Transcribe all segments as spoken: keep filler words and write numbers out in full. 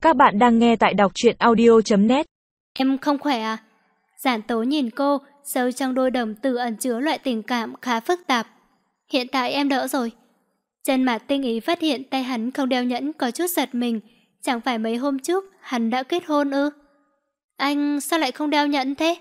Các bạn đang nghe tại đọc truyện audio chấm net. Em không khỏe à? Giản Tố nhìn cô, sâu trong đôi đồng tử ẩn chứa loại tình cảm khá phức tạp. Hiện tại em đỡ rồi. Trên mặt Tinh Ý phát hiện tay hắn không đeo nhẫn có chút giật mình. Chẳng phải mấy hôm trước hắn đã kết hôn ư? Anh sao lại không đeo nhẫn thế?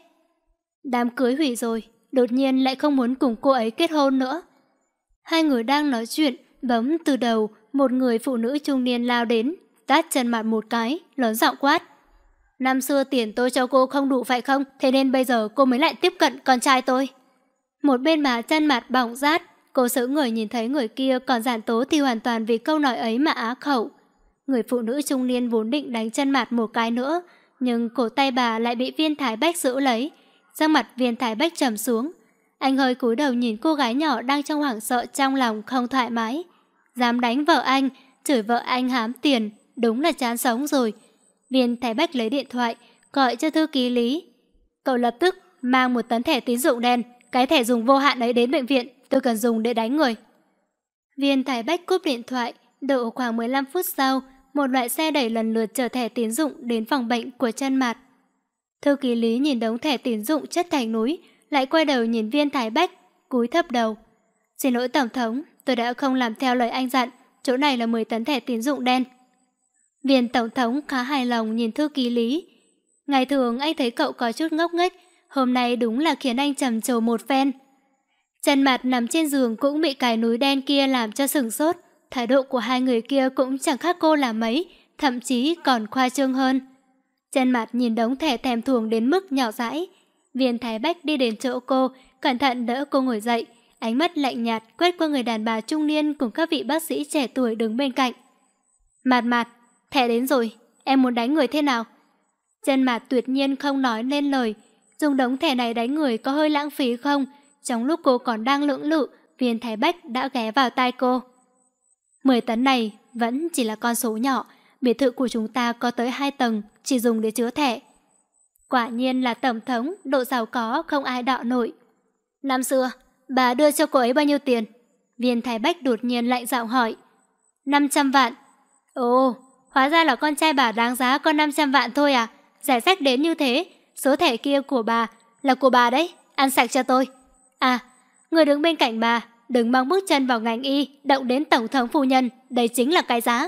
Đám cưới hủy rồi, đột nhiên lại không muốn cùng cô ấy kết hôn nữa. Hai người đang nói chuyện, bỗng từ đầu một người phụ nữ trung niên lao đến, tát chân mặt một cái, lớn giọng quát. Năm xưa tiền tôi cho cô không đủ phải không? Thế nên bây giờ cô mới lại tiếp cận con trai tôi. Một bên má chân mặt bỏng rát, cô sững người nhìn thấy người kia, còn Giản Tố thì hoàn toàn vì câu nói ấy mà á khẩu. Người phụ nữ trung niên vốn định đánh chân mặt một cái nữa, nhưng cổ tay bà lại bị Viên Thái Bách giữ lấy. Sắc mặt Viên Thái Bách trầm xuống. Anh hơi cúi đầu nhìn cô gái nhỏ đang trong hoảng sợ, trong lòng không thoải mái. Dám đánh vợ anh, chửi vợ anh hám tiền, đúng là chán sống rồi. Viên Thái Bách lấy điện thoại, gọi cho thư ký Lý. Cậu lập tức mang một tấn thẻ tín dụng đen, cái thẻ dùng vô hạn ấy đến bệnh viện, tôi cần dùng để đánh người. Viên Thái Bách cúp điện thoại, độ khoảng mười lăm phút sau, một loại xe đẩy lần lượt chở thẻ tín dụng đến phòng bệnh của Chân Mạt. Thư ký Lý nhìn đống thẻ tín dụng chất thành núi, lại quay đầu nhìn Viên Thái Bách, cúi thấp đầu. Xin lỗi Tổng thống, tôi đã không làm theo lời anh dặn, chỗ này là mười tấn thẻ tín dụng đen. Viên Tổng thống khá hài lòng nhìn thư ký Lý. Ngày thường anh thấy cậu có chút ngốc nghếch, hôm nay đúng là khiến anh trầm trồ một phen. Chân Mạt nằm trên giường cũng bị cái núi đen kia làm cho sửng sốt. Thái độ của hai người kia cũng chẳng khác cô là mấy, thậm chí còn khoa trương hơn. Chân Mạt nhìn đống thẻ thèm thuồng đến mức nhỏ dãi. Viên Thái Bách đi đến chỗ cô, cẩn thận đỡ cô ngồi dậy, ánh mắt lạnh nhạt quét qua người đàn bà trung niên cùng các vị bác sĩ trẻ tuổi đứng bên cạnh. Mạt Mạt, thẻ đến rồi, em muốn đánh người thế nào? Chân Mạt tuyệt nhiên không nói nên lời. Dùng đống thẻ này đánh người có hơi lãng phí không? Trong lúc cô còn đang lưỡng lự, Viên Thái Bách đã ghé vào tai cô. Mười tấn này vẫn chỉ là con số nhỏ, biệt thự của chúng ta có tới hai tầng, chỉ dùng để chứa thẻ. Quả nhiên là tổng thống, độ giàu có không ai đọ nổi. Năm xưa, bà đưa cho cô ấy bao nhiêu tiền? Viên Thái Bách đột nhiên lạnh giọng hỏi. năm trăm vạn. Ồ, hóa ra là con trai bà đáng giá có năm trăm vạn thôi à? Giải sách đến như thế, số thẻ kia của bà là của bà đấy, ăn sạch cho tôi. À, người đứng bên cạnh bà, đừng mong bước chân vào ngành y, động đến tổng thống phu nhân, đây chính là cái giá.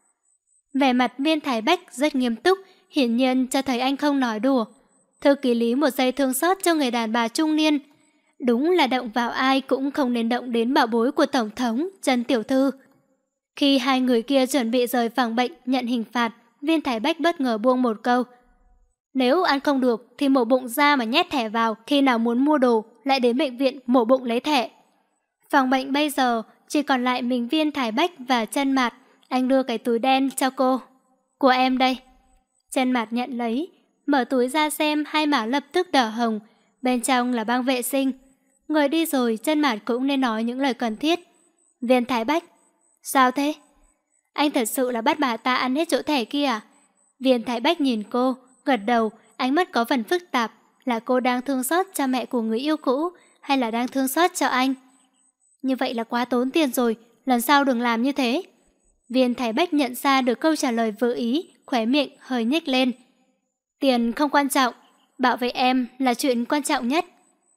Vẻ mặt Viên Thái Bách rất nghiêm túc, hiển nhiên cho thấy anh không nói đùa. Thư ký Lý một giây thương xót cho người đàn bà trung niên. Đúng là động vào ai cũng không nên động đến bảo bối của tổng thống, Trần Tiểu Thư. Khi hai người kia chuẩn bị rời phòng bệnh nhận hình phạt, Viên Thái Bách bất ngờ buông một câu. Nếu ăn không được thì mổ bụng ra mà nhét thẻ vào, khi nào muốn mua đồ lại đến bệnh viện mổ bụng lấy thẻ. Phòng bệnh bây giờ chỉ còn lại mình Viên Thái Bách và Chân Mạt. Anh đưa cái túi đen cho cô. Của em đây. Chân Mạt nhận lấy, mở túi ra xem, hai má lập tức đỏ hồng. Bên trong là băng vệ sinh. Người đi rồi, Chân Mạt cũng nên nói những lời cần thiết. Viên Thái Bách, sao thế? Anh thật sự là bắt bà ta ăn hết chỗ thẻ kia à? Viên Thái Bách nhìn cô, gật đầu, ánh mắt có phần phức tạp. Là cô đang thương xót cho mẹ của người yêu cũ, hay là đang thương xót cho anh? Như vậy là quá tốn tiền rồi, lần sau đừng làm như thế. Viên Thái Bách nhận ra được câu trả lời vừa ý, khóe miệng hơi nhếch lên. Tiền không quan trọng, bảo vệ em là chuyện quan trọng nhất.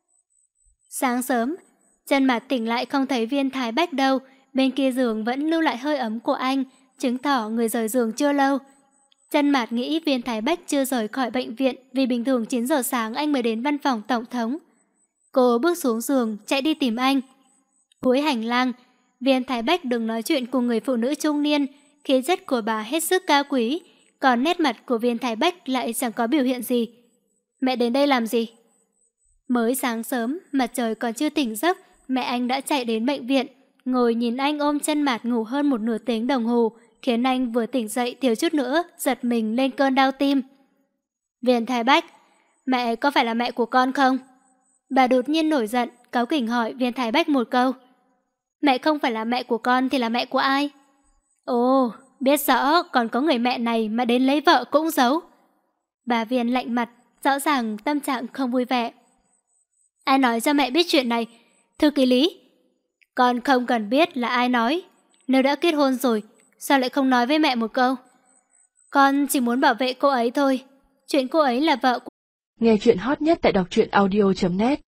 Sáng sớm, Chân Mạt tỉnh lại không thấy Viên Thái Bách đâu, bên kia giường vẫn lưu lại hơi ấm của anh, chứng tỏ người rời giường chưa lâu. Chân Mạt nghĩ Viên Thái Bách chưa rời khỏi bệnh viện vì bình thường chín giờ sáng anh mới đến văn phòng tổng thống. Cô bước xuống giường, chạy đi tìm anh. Cuối hành lang, Viên Thái Bách đừng nói chuyện cùng người phụ nữ trung niên, khí chất của bà hết sức cao quý, còn nét mặt của Viên Thái Bách lại chẳng có biểu hiện gì. Mẹ đến đây làm gì? Mới sáng sớm, mặt trời còn chưa tỉnh giấc, mẹ anh đã chạy đến bệnh viện, ngồi nhìn anh ôm Chân Mạt ngủ hơn một nửa tiếng đồng hồ, khiến anh vừa tỉnh dậy thiếu chút nữa, giật mình lên cơn đau tim. Viên Thái Bách, mẹ có phải là mẹ của con không? Bà đột nhiên nổi giận, cáu kỉnh hỏi Viên Thái Bách một câu. Mẹ không phải là mẹ của con thì là mẹ của ai? Ồ, biết rõ còn có người mẹ này mà đến lấy vợ cũng giấu. Bà Viên lạnh mặt, rõ ràng tâm trạng không vui vẻ. Ai nói cho mẹ biết chuyện này? Thư ký Lý. Con không cần biết là ai nói. Nếu đã kết hôn rồi, sao lại không nói với mẹ một câu? Con chỉ muốn bảo vệ cô ấy thôi. Chuyện cô ấy là vợ của... Nghe chuyện hot nhất tại đọc truyện audio chấm net